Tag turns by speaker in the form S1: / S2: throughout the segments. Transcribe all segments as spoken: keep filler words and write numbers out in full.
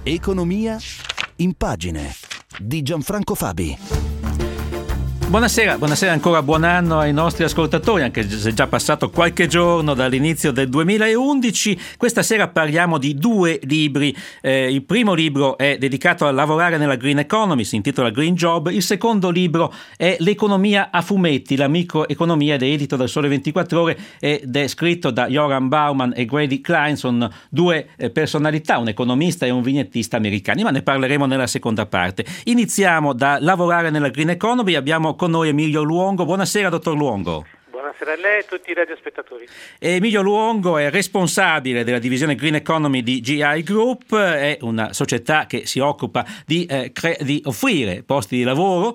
S1: Economia in pagine di Gianfranco Fabi.
S2: Buonasera, buonasera ancora, buon anno ai nostri ascoltatori, anche se è già passato qualche giorno dall'inizio del duemilaundici. Questa sera parliamo di due libri. Eh, il primo libro è dedicato a lavorare nella green economy, si intitola Green Job. Il secondo libro è L'economia a fumetti, la microeconomia, ed è edito dal Sole ventiquattro Ore ed è scritto da Yoram Bauman e Grady Klein. Sono due eh, personalità, un economista e un vignettista americani, ma ne parleremo nella seconda parte. Iniziamo da lavorare nella green economy. Abbiamo con noi Emilio Luongo. Buonasera, dottor Luongo.
S3: Buonasera a lei e a tutti i radiospettatori.
S2: Emilio Luongo è responsabile della divisione Green Economy di G I Group, è una società che si occupa di, eh, cre- di offrire posti di lavoro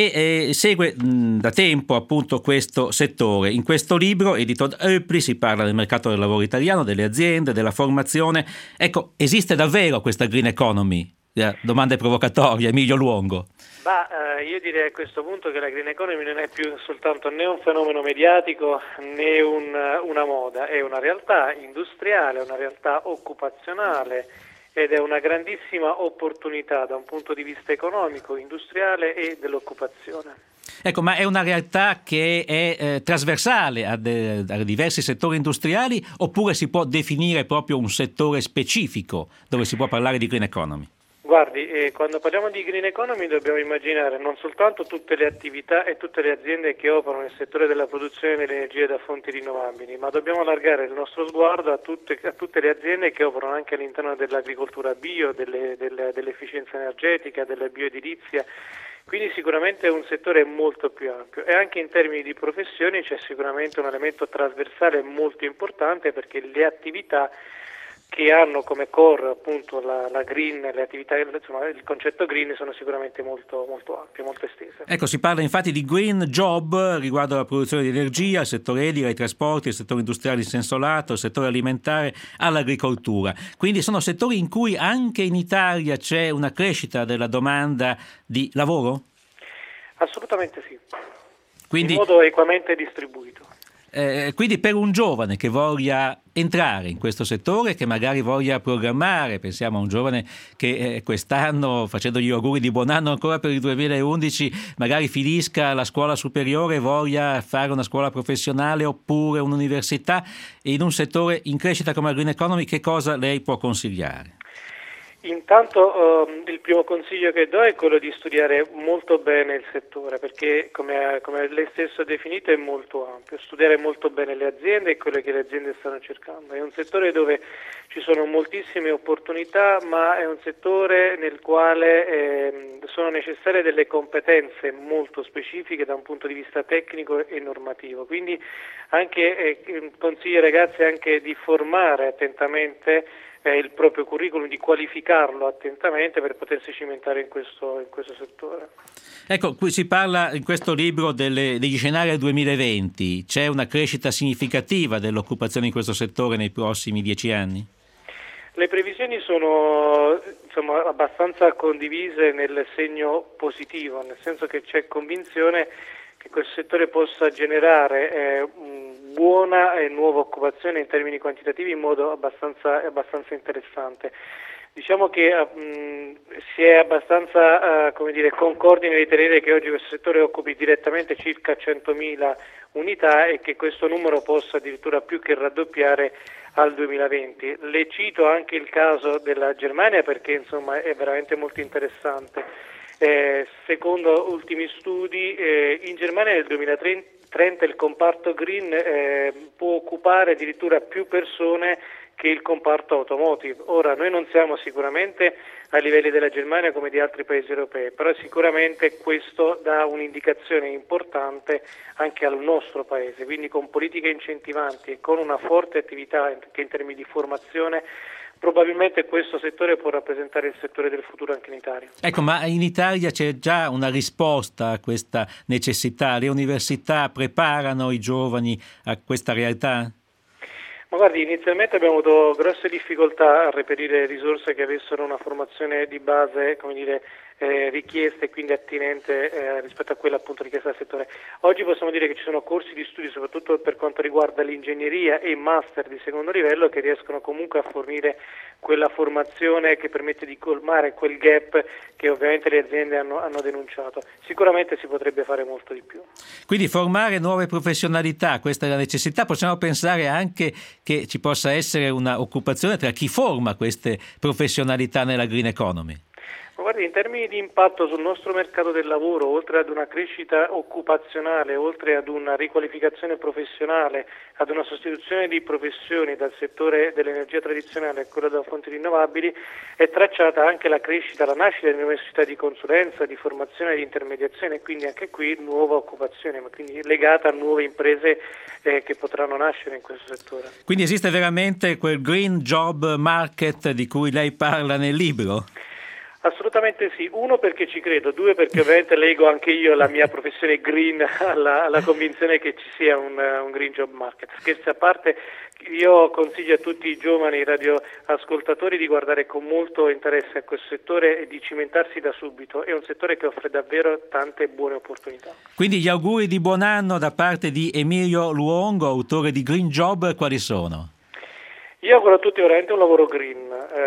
S2: e eh, segue mh, da tempo appunto questo settore. In questo libro, edito da Oepli, si parla del mercato del lavoro italiano, delle aziende, della formazione. Ecco, esiste davvero questa Green Economy? Eh, domande provocatorie, Emilio Luongo.
S3: Bah, eh, io direi a questo punto che la green economy non è più soltanto né un fenomeno mediatico né un, una moda, è una realtà industriale, una realtà occupazionale ed è una grandissima opportunità da un punto di vista economico, industriale e dell'occupazione.
S2: Ecco, ma è una realtà che è eh, trasversale a, de- a diversi settori industriali, oppure si può definire proprio un settore specifico dove si può parlare di green economy?
S3: Guardi, eh, quando parliamo di green economy dobbiamo immaginare non soltanto tutte le attività e tutte le aziende che operano nel settore della produzione delle energie da fonti rinnovabili, ma dobbiamo allargare il nostro sguardo a tutte, a tutte le aziende che operano anche all'interno dell'agricoltura bio, delle, delle, dell'efficienza energetica, della bioedilizia. Quindi sicuramente è un settore molto più ampio e anche in termini di professioni c'è sicuramente un elemento trasversale molto importante, perché le attività che hanno come core appunto la, la green, le attività, insomma il concetto green sono sicuramente molto, molto ampie, molto estese.
S2: Ecco, si parla infatti di green job riguardo alla produzione di energia, il settore edile, ai trasporti, il settore industriale in senso lato, il settore alimentare, all'agricoltura. Quindi sono settori in cui anche in Italia c'è una crescita della domanda di lavoro?
S3: Assolutamente sì,
S2: Quindi,
S3: in modo equamente distribuito.
S2: Eh, quindi per un giovane che voglia entrare in questo settore, che magari voglia programmare, pensiamo a un giovane che eh, quest'anno, facendo gli auguri di buon anno ancora per il duemilaundici, magari finisca la scuola superiore e voglia fare una scuola professionale oppure un'università in un settore in crescita come la green economy, che cosa lei può consigliare?
S3: Intanto um, il primo consiglio che do è quello di studiare molto bene il settore, perché come, come lei stesso ha definito è molto ampio, studiare molto bene le aziende e quello che le aziende stanno cercando. È un settore dove ci sono moltissime opportunità, ma è un settore nel quale eh, sono necessarie delle competenze molto specifiche da un punto di vista tecnico e normativo. Quindi anche eh, consiglio ai ragazzi anche di formare attentamente Eh, il proprio curriculum, di qualificarlo attentamente per potersi cimentare in questo, in questo settore.
S2: Ecco, qui si parla in questo libro delle, degli scenari del duemilaventi. C'è una crescita significativa dell'occupazione in questo settore nei prossimi dieci anni?
S3: Le previsioni sono insomma abbastanza condivise nel segno positivo, nel senso che c'è convinzione che quel settore possa generare eh, buona e nuova occupazione in termini quantitativi in modo abbastanza, abbastanza interessante. Diciamo che mh, si è abbastanza uh, come dire, concordi nel ritenere che oggi questo settore occupi direttamente circa centomila unità e che questo numero possa addirittura più che raddoppiare al duemilaventi. Le cito anche il caso della Germania perché insomma è veramente molto interessante. Eh, secondo ultimi studi, eh, in Germania nel duemilatrenta il comparto green eh, può occupare addirittura più persone che il comparto automotive. Ora, noi non siamo sicuramente a livelli della Germania come di altri paesi europei, però sicuramente questo dà un'indicazione importante anche al nostro paese, quindi con politiche incentivanti e con una forte attività anche in termini di formazione, probabilmente questo settore può rappresentare il settore del futuro anche in Italia.
S2: Ecco, ma in Italia c'è già una risposta a questa necessità? Le università preparano i giovani a questa realtà?
S3: Ma guardi, inizialmente abbiamo avuto grosse difficoltà a reperire risorse che avessero una formazione di base, come dire, eh, richiesta e quindi attinente eh, rispetto a quella appunto richiesta dal settore. Oggi possiamo dire che ci sono corsi di studi soprattutto per quanto riguarda l'ingegneria e master di secondo livello che riescono comunque a fornire quella formazione che permette di colmare quel gap che ovviamente le aziende hanno, hanno denunciato. Sicuramente si potrebbe fare molto di più.
S2: Quindi formare nuove professionalità, questa è la necessità. Possiamo pensare anche che ci possa essere una occupazione tra chi forma queste professionalità nella green economy.
S3: Guardi, in termini di impatto sul nostro mercato del lavoro, oltre ad una crescita occupazionale, oltre ad una riqualificazione professionale, ad una sostituzione di professioni dal settore dell'energia tradizionale a quello da fonti rinnovabili, è tracciata anche la crescita, la nascita di nuove società di consulenza, di formazione e di intermediazione, e quindi anche qui nuova occupazione, ma quindi legata a nuove imprese eh, che potranno nascere in questo settore.
S2: Quindi esiste veramente quel green job market di cui lei parla nel libro?
S3: Assolutamente sì, uno perché ci credo, due perché ovviamente leggo anche io la mia professione green alla, alla convinzione che ci sia un, un green job market. Scherzi a parte, io consiglio a tutti i giovani radioascoltatori di guardare con molto interesse a questo settore e di cimentarsi da subito, è un settore che offre davvero tante buone opportunità.
S2: Quindi gli auguri di buon anno da parte di Emilio Luongo, autore di Green Job, quali sono?
S3: Io auguro a tutti veramente un lavoro green,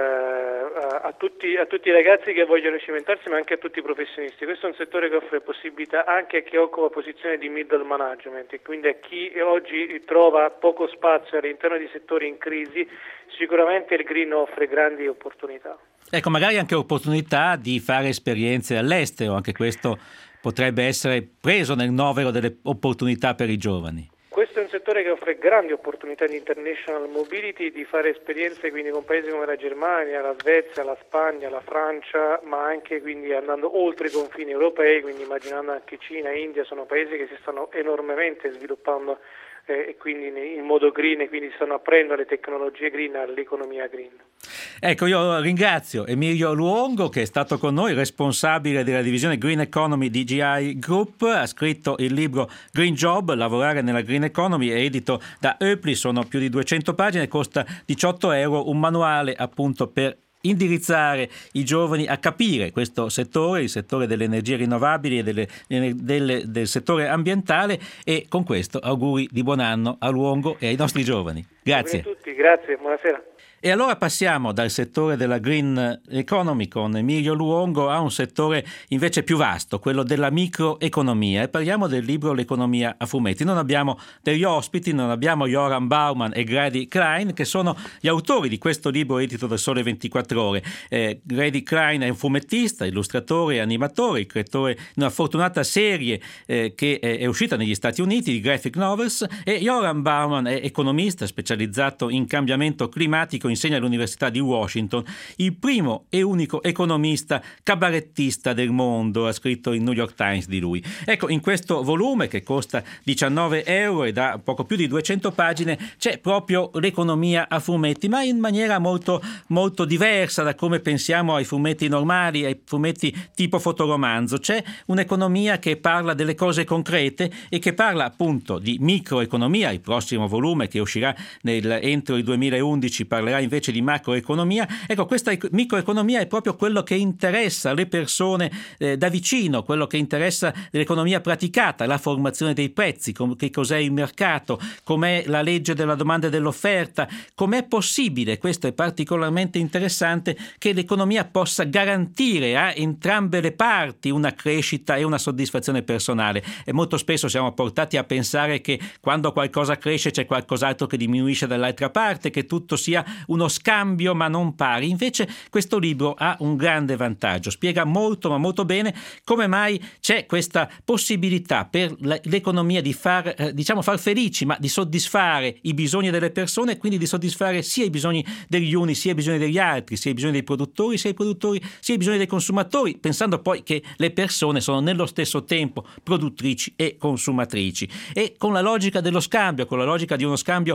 S3: eh, a, tutti, a tutti i ragazzi che vogliono cimentarsi, ma anche a tutti i professionisti. Questo è un settore che offre possibilità anche a chi occupa posizioni di middle management e quindi a chi oggi trova poco spazio all'interno di settori in crisi. Sicuramente il green offre grandi opportunità. Ecco,
S2: magari anche opportunità di fare esperienze all'estero, anche questo potrebbe essere preso nel novero delle opportunità per i giovani.
S3: Questo è un settore che offre grandi opportunità di international mobility, di fare esperienze quindi con paesi come la Germania, la Svezia, la Spagna, la Francia, ma anche quindi andando oltre i confini europei, quindi immaginando anche Cina e India, sono paesi che si stanno enormemente sviluppando eh, e quindi in modo green, e quindi stanno aprendo le tecnologie green all'economia green.
S2: Ecco, io ringrazio Emilio Luongo che è stato con noi, responsabile della divisione Green Economy di G I Group, ha scritto il libro Green Job, lavorare nella Green Economy, è edito da Oepli, sono più di duecento pagine, costa diciotto euro, un manuale appunto per indirizzare i giovani a capire questo settore, il settore delle energie rinnovabili e delle, delle, del settore ambientale, e con questo auguri di buon anno a Luongo e ai nostri giovani. Grazie.
S3: Buongiorno a tutti, grazie, buonasera.
S2: E allora passiamo dal settore della green economy con Emilio Luongo a un settore invece più vasto, quello della microeconomia, e parliamo del libro L'economia a fumetti. Non abbiamo degli ospiti, non abbiamo Joran Bauman e Grady Klein, che sono gli autori di questo libro edito da Sole ventiquattro Ore. Eh, Grady Klein è un fumettista, illustratore e animatore, il creatore di una fortunata serie eh, che è, è uscita negli Stati Uniti di graphic novels, e Joran Bauman è economista specializzato in cambiamento climatico, insegna all'Università di Washington, il primo e unico economista cabarettista del mondo, ha scritto il New York Times di lui. Ecco, in questo volume che costa diciannove euro e da poco più di duecento pagine c'è proprio l'economia a fumetti, ma in maniera molto, molto diversa da come pensiamo ai fumetti normali, ai fumetti tipo fotoromanzo. C'è un'economia che parla delle cose concrete e che parla appunto di microeconomia. Il prossimo volume, che uscirà nel, entro il duemilaundici, parlerà invece di macroeconomia. Ecco, questa microeconomia è proprio quello che interessa le persone eh, da vicino, quello che interessa l'economia praticata, la formazione dei prezzi, com- che cos'è il mercato, com'è la legge della domanda e dell'offerta, com'è possibile, questo è particolarmente interessante, che l'economia possa garantire a entrambe le parti una crescita e una soddisfazione personale. E molto spesso siamo portati a pensare che quando qualcosa cresce c'è qualcos'altro che diminuisce dall'altra parte, che tutto sia uno scambio ma non pari. Invece questo libro ha un grande vantaggio, spiega molto ma molto bene come mai c'è questa possibilità per l'economia di far, eh, diciamo far felici, ma di soddisfare i bisogni delle persone, e quindi di soddisfare sia i bisogni degli uni sia i bisogni degli altri, sia i bisogni dei produttori sia i produttori sia i bisogni dei consumatori, pensando poi che le persone sono nello stesso tempo produttrici e consumatrici. E con la logica dello scambio, con la logica di uno scambio sempre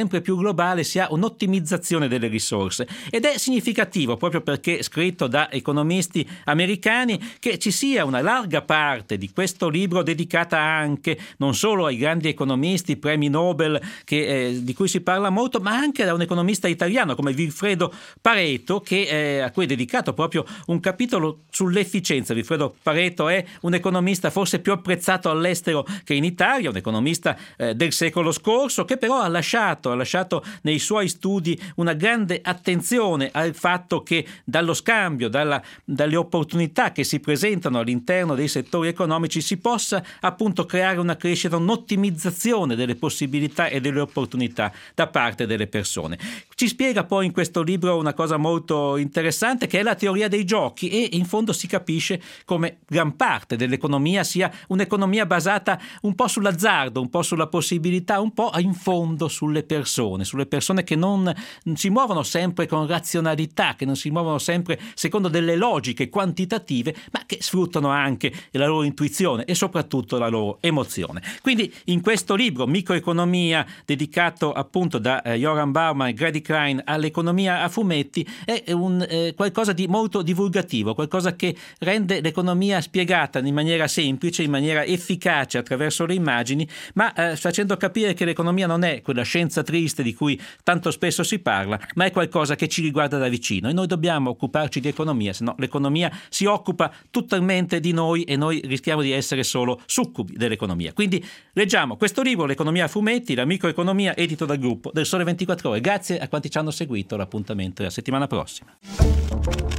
S2: sempre più globale si ha un'ottimizzazione delle risorse, ed è significativo proprio perché scritto da economisti americani che ci sia una larga parte di questo libro dedicata anche non solo ai grandi economisti, premi Nobel che, eh, di cui si parla molto, ma anche da un economista italiano come Vilfredo Pareto, che, eh, a cui è dedicato proprio un capitolo sull'efficienza. Vilfredo Pareto è un economista forse più apprezzato all'estero che in Italia, un economista eh, del secolo scorso, che però ha lasciato, ha lasciato nei suoi studi una grande attenzione al fatto che dallo scambio, dalla, dalle opportunità che si presentano all'interno dei settori economici si possa appunto creare una crescita, un'ottimizzazione delle possibilità e delle opportunità da parte delle persone. Ci spiega poi in questo libro una cosa molto interessante, che è la teoria dei giochi, e in fondo si capisce come gran parte dell'economia sia un'economia basata un po' sull'azzardo, un po' sulla possibilità, un po' in fondo sulle persone, sulle persone che non si muovono sempre con razionalità, che non si muovono sempre secondo delle logiche quantitative, ma che sfruttano anche la loro intuizione e soprattutto la loro emozione. Quindi in questo libro Microeconomia, dedicato appunto da eh, Joran Bauman e Grady Klein all'economia a fumetti, è un eh, qualcosa di molto divulgativo, qualcosa che rende l'economia spiegata in maniera semplice, in maniera efficace attraverso le immagini, ma eh, facendo capire che l'economia non è quella scienza triste di cui tanto spesso si parla, ma è qualcosa che ci riguarda da vicino, e noi dobbiamo occuparci di economia, se no l'economia si occupa totalmente di noi e noi rischiamo di essere solo succubi dell'economia. Quindi leggiamo questo libro, L'economia a fumetti, la microeconomia, edito dal gruppo del Sole ventiquattro Ore. Grazie a quanti ci hanno seguito, l'appuntamento è la settimana prossima.